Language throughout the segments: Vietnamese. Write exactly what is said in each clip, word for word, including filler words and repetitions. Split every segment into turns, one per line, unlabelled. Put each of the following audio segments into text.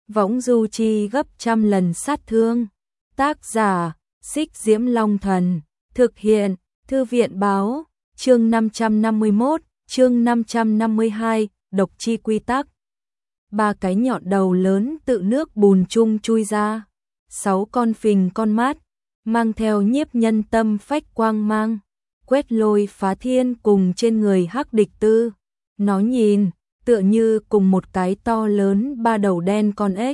võng du chi gấp trăm lần sát thương. Tác giả, Xích Diễm Long Thần, thực hiện, Thư viện báo, chương năm trăm năm mươi mốt, chương năm trăm năm mươi hai, độc chi quy tắc. Ba cái nhọn đầu lớn tự nước bùn chung chui ra, sáu con phình con mắt, mang theo nhiếp nhân tâm phách quang mang, quét Lôi Phá Thiên cùng trên người Hắc Địch Tư. Nó nhìn, tựa như cùng một cái to lớn ba đầu đen con ếch.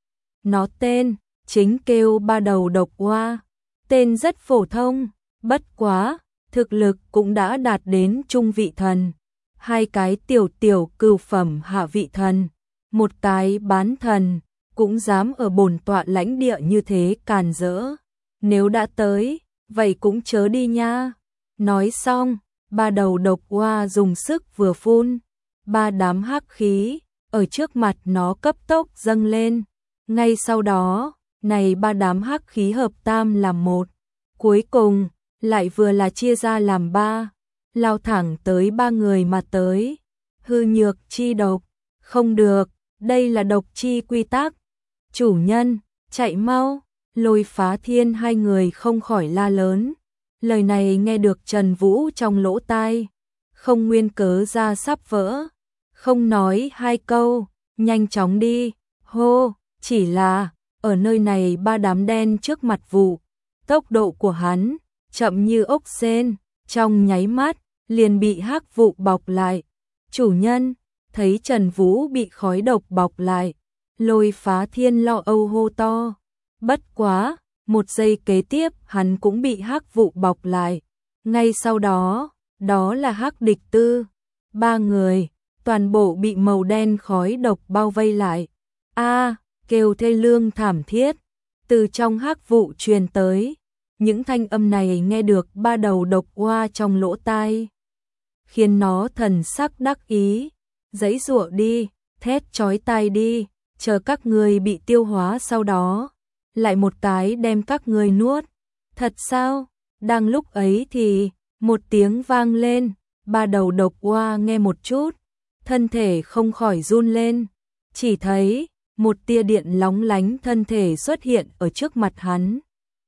Nó tên, chính kêu ba đầu độc oa, tên rất phổ thông, bất quá, thực lực cũng đã đạt đến trung vị thần. Hai cái tiểu tiểu cửu phẩm hạ vị thần, một cái bán thần, cũng dám ở bổn tọa lãnh địa như thế càn rỡ. Nếu đã tới, vậy cũng chớ đi nha. Nói xong, ba đầu độc oa dùng sức vừa phun, ba đám hắc khí ở trước mặt nó cấp tốc dâng lên. Ngay sau đó, này ba đám hắc khí hợp tam làm một, cuối cùng lại vừa là chia ra làm ba, lao thẳng tới ba người mà tới. Hư nhược chi độc, không được, đây là độc chi quy tắc. Chủ nhân, chạy mau. Lôi Phá Thiên hai người không khỏi la lớn. Lời này nghe được Trần Vũ trong lỗ tai, không nguyên cớ ra sắp vỡ, không nói hai câu, nhanh chóng đi. Hô, chỉ là ở nơi này ba đám đen trước mặt vụ, tốc độ của hắn chậm như ốc sên, trong nháy mắt liền bị hắc vụ bọc lại. Chủ nhân, thấy Trần Vũ bị khói độc bọc lại, Lôi Phá Thiên lo âu hô to. Bất quá, một giây kế tiếp hắn cũng bị hắc vụ bọc lại. Ngay sau đó, đó là Hắc Địch Tư. Ba người, toàn bộ bị màu đen khói độc bao vây lại. A, kêu thê lương thảm thiết, từ trong hắc vụ truyền tới. Những thanh âm này nghe được ba đầu độc oa trong lỗ tai, khiến nó thần sắc đắc ý. Giãy giụa đi, thét chói tai đi, chờ các người bị tiêu hóa sau đó, lại một cái đem các người nuốt. Thật sao? Đang lúc ấy thì, một tiếng vang lên, ba đầu độc oa nghe một chút, thân thể không khỏi run lên, chỉ thấy một tia điện lóng lánh thân thể xuất hiện ở trước mặt hắn.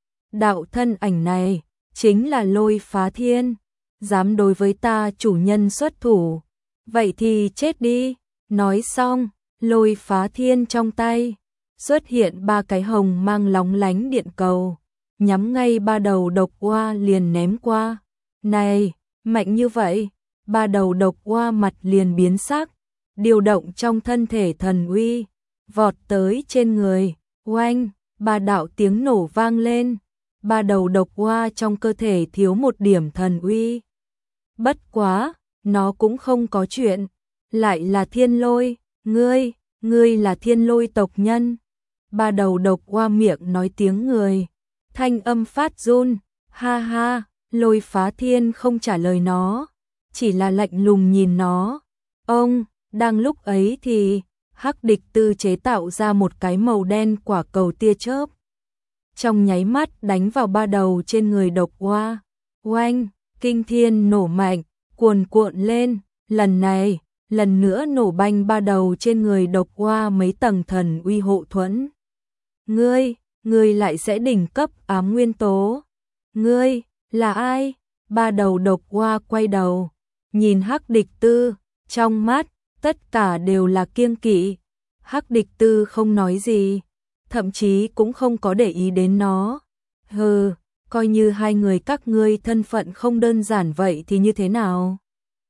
Đạo thân ảnh này, chính là Lôi Phá Thiên, dám đối với ta chủ nhân xuất thủ, vậy thì chết đi. Nói xong, Lôi Phá Thiên trong tay xuất hiện ba cái hồng mang lóng lánh điện cầu, nhắm ngay ba đầu độc oa liền ném qua. Này, mạnh như vậy, ba đầu độc oa mặt liền biến sắc, điều động trong thân thể thần uy, vọt tới trên người. Oanh, ba đạo tiếng nổ vang lên, ba đầu độc oa trong cơ thể thiếu một điểm thần uy. Bất quá, nó cũng không có chuyện, lại là Thiên Lôi, ngươi, ngươi là Thiên Lôi tộc nhân. Ba đầu độc oa miệng nói tiếng người, thanh âm phát run. Ha ha, Lôi Phá Thiên không trả lời nó, chỉ là lạnh lùng nhìn nó. Ông, đang lúc ấy thì Hắc Địch Tư chế tạo ra một cái màu đen quả cầu tia chớp, trong nháy mắt đánh vào ba đầu trên người độc oa. Oanh, kinh thiên nổ mạnh, cuồn cuộn lên, lần này, lần nữa nổ banh ba đầu trên người độc oa mấy tầng thần uy hộ thuẫn. Ngươi, ngươi lại sẽ đỉnh cấp ám nguyên tố. Ngươi, là ai? Ba đầu độc oa quay đầu, nhìn Hắc Địch Tư, trong mắt, tất cả đều là kiêng kỵ. Hắc Địch Tư không nói gì, thậm chí cũng không có để ý đến nó. Hừ, coi như hai người các ngươi thân phận không đơn giản vậy thì như thế nào?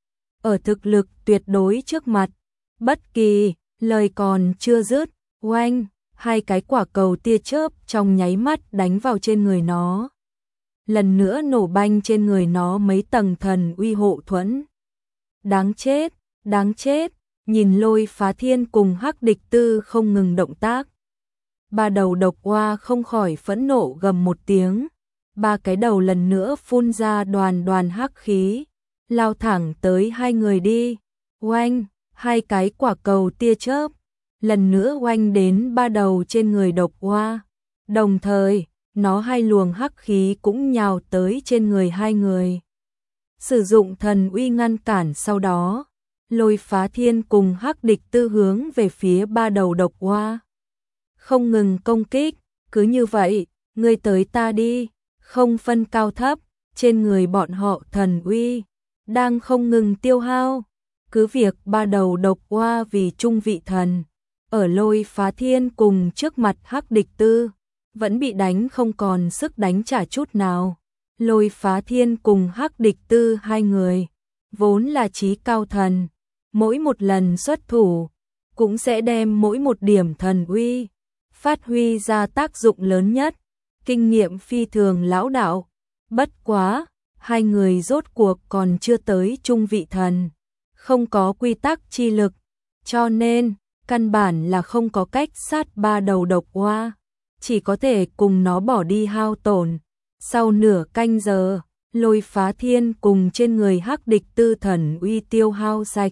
Ở thực lực tuyệt đối trước mặt, bất kỳ lời còn chưa dứt, oanh, hai cái quả cầu tia chớp trong nháy mắt đánh vào trên người nó, lần nữa nổ banh trên người nó mấy tầng thần uy hộ thuẫn. Đáng chết, đáng chết. Nhìn Lôi Phá Thiên cùng Hắc Địch Tư không ngừng động tác, ba đầu độc oa không khỏi phẫn nộ gầm một tiếng. Ba cái đầu lần nữa phun ra đoàn đoàn hắc khí, lao thẳng tới hai người đi. Oanh, hai cái quả cầu tia chớp lần nữa oanh đến ba đầu trên người độc oa, đồng thời nó hai luồng hắc khí cũng nhào tới trên người hai người. Sử dụng thần uy ngăn cản, sau đó Lôi Phá Thiên cùng Hắc Địch Tư hướng về phía ba đầu độc oa. không ngừng công kích, cứ như vậy, ngươi tới ta đi, không phân cao thấp, trên người bọn họ thần uy đang không ngừng tiêu hao. Cứ việc ba đầu độc oa vì trung vị thần, ở Lôi Phá Thiên cùng trước mặt Hắc Địch Tư, vẫn bị đánh không còn sức đánh trả chút nào. Lôi Phá Thiên cùng Hắc Địch Tư hai người, vốn là trí cao thần, mỗi một lần xuất thủ, cũng sẽ đem mỗi một điểm thần uy, phát huy ra tác dụng lớn nhất, kinh nghiệm phi thường lão đạo. Bất quá, hai người rốt cuộc còn chưa tới trung vị thần, không có quy tắc chi lực, cho nên, căn bản là không có cách sát ba đầu độc oa, chỉ có thể cùng nó bỏ đi hao tổn. Sau nửa canh giờ, Lôi Phá Thiên cùng trên người Hắc Địch Tư thần uy tiêu hao sạch.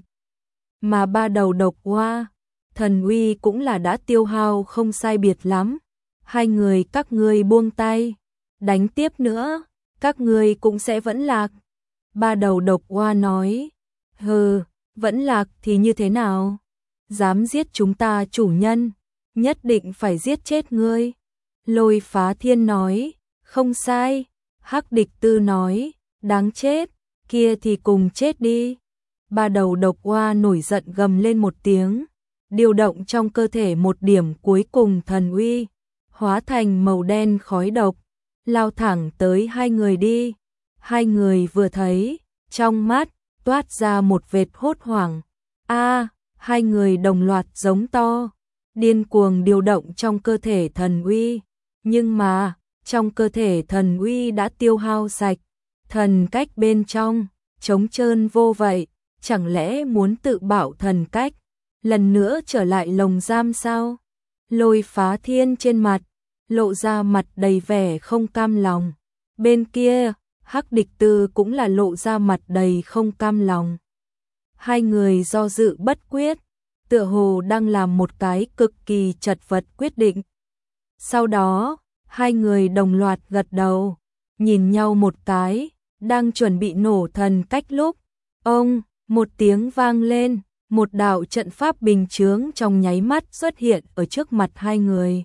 Mà ba đầu độc oa, thần uy cũng là đã tiêu hao không sai biệt lắm. Hai người các ngươi buông tay, đánh tiếp nữa, các ngươi cũng sẽ vẫn lạc. Ba đầu độc oa nói, hừ, vẫn lạc thì như thế nào? Dám giết chúng ta chủ nhân, nhất định phải giết chết ngươi. Lôi Phá Thiên nói, không sai. Hắc Địch Tư nói, đáng chết, kia thì cùng chết đi. Ba đầu độc oa nổi giận gầm lên một tiếng, điều động trong cơ thể một điểm cuối cùng thần uy, hóa thành màu đen khói độc, lao thẳng tới hai người đi. Hai người vừa thấy, trong mắt toát ra một vệt hốt hoảng. A, hai người đồng loạt giống to, điên cuồng điều động trong cơ thể thần uy, nhưng mà trong cơ thể thần uy đã tiêu hao sạch, thần cách bên trong trống trơn vô vậy, chẳng lẽ muốn tự bảo thần cách lần nữa trở lại lồng giam sao? Lôi Phá Thiên trên mặt lộ ra mặt đầy vẻ không cam lòng. Bên kia, Hắc Địch Tư cũng là lộ ra mặt đầy không cam lòng. Hai người do dự bất quyết, tựa hồ đang làm một cái cực kỳ chật vật quyết định. Sau đó, hai người đồng loạt gật đầu, nhìn nhau một cái, đang chuẩn bị nổ thần cách lúc, ông, một tiếng vang lên, một đạo trận pháp bình chướng trong nháy mắt xuất hiện ở trước mặt hai người.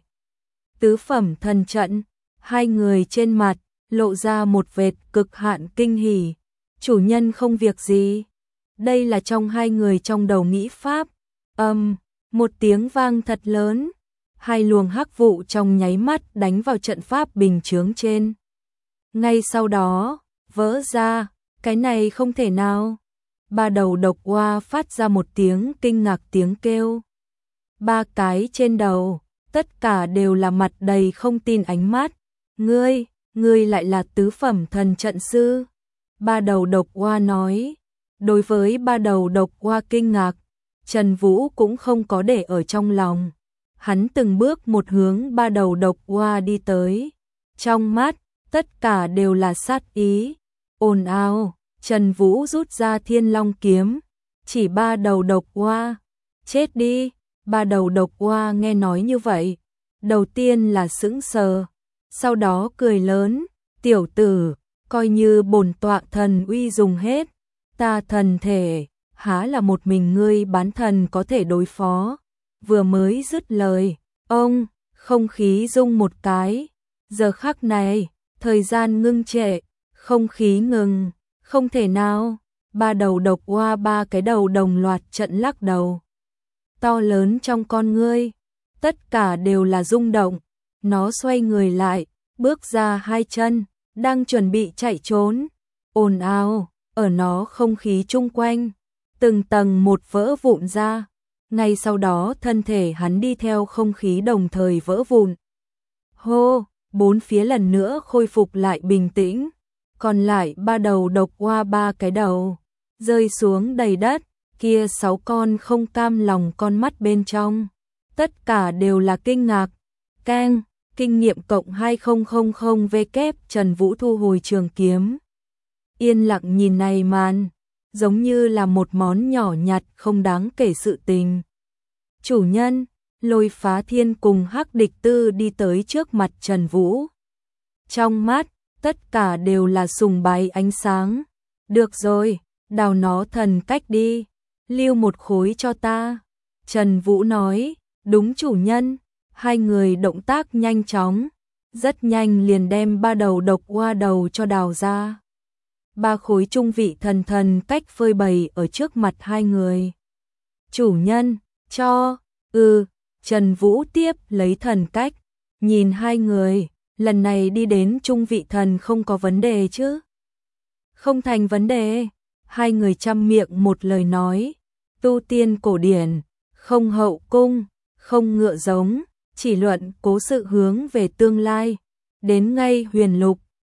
Tứ phẩm thần trận, hai người trên mặt lộ ra một vệt cực hạn kinh hỉ. Chủ nhân không việc gì. Đây là trong hai người trong đầu nghĩ pháp. Âm, um, một tiếng vang thật lớn, hai luồng hắc vụ trong nháy mắt đánh vào trận pháp bình chướng trên. Ngay sau đó, vỡ ra, cái này không thể nào. Ba đầu độc oa phát ra một tiếng kinh ngạc tiếng kêu. Ba cái trên đầu, tất cả đều là mặt đầy không tin ánh mắt. Ngươi, ngươi lại là tứ phẩm thần trận sư. Ba đầu độc oa nói. Đối với ba đầu độc oa kinh ngạc, Trần Vũ cũng không có để ở trong lòng. Hắn từng bước một hướng ba đầu độc oa đi tới. Trong mắt, tất cả đều là sát ý. Ồn ào, Trần Vũ rút ra Thiên Long kiếm, chỉ ba đầu độc oa. Chết đi. Ba đầu độc oa nghe nói như vậy, đầu tiên là sững sờ, sau đó cười lớn, tiểu tử, coi như bổn tọa thần uy dùng hết, ta thần thể, há là một mình ngươi bán thần có thể đối phó. Vừa mới dứt lời, ông, không khí rung một cái, giờ khắc này, thời gian ngưng trệ, không khí ngừng, không thể nào. Ba đầu độc oa ba cái đầu đồng loạt trận lắc đầu. To lớn trong con ngươi, tất cả đều là rung động. Nó xoay người lại, bước ra hai chân, đang chuẩn bị chạy trốn. Ồn ào, ở nó không khí chung quanh, từng tầng một vỡ vụn ra. Ngay sau đó thân thể hắn đi theo không khí đồng thời vỡ vụn. Hô, bốn phía lần nữa khôi phục lại bình tĩnh. Còn lại ba đầu độc oa ba cái đầu, rơi xuống đầy đất. Kia sáu con không cam lòng con mắt bên trong, tất cả đều là kinh ngạc. Keng, kinh nghiệm cộng hai nghìn W kép Trần Vũ thu hồi trường kiếm. Yên lặng nhìn này màn, giống như là một món nhỏ nhặt không đáng kể sự tình. Chủ nhân, Lôi Phá Thiên cùng Hắc Địch Tư đi tới trước mặt Trần Vũ. Trong mắt, tất cả đều là sùng bái ánh sáng. Được rồi, đào nó thần cách đi. Lưu một khối cho ta. Trần Vũ nói, đúng chủ nhân. Hai người động tác nhanh chóng, rất nhanh liền đem ba đầu độc oa đầu cho đào ra. Ba khối trung vị thần thần cách phơi bày ở trước mặt hai người. Chủ nhân, cho, ừ, Trần Vũ tiếp lấy thần cách, nhìn hai người, lần này đi đến trung vị thần không có vấn đề chứ? Không thành vấn đề, hai người chăm miệng một lời nói, tu tiên cổ điển, không hậu cung, không ngựa giống, chỉ luận cố sự hướng về tương lai, đến ngay huyền lục,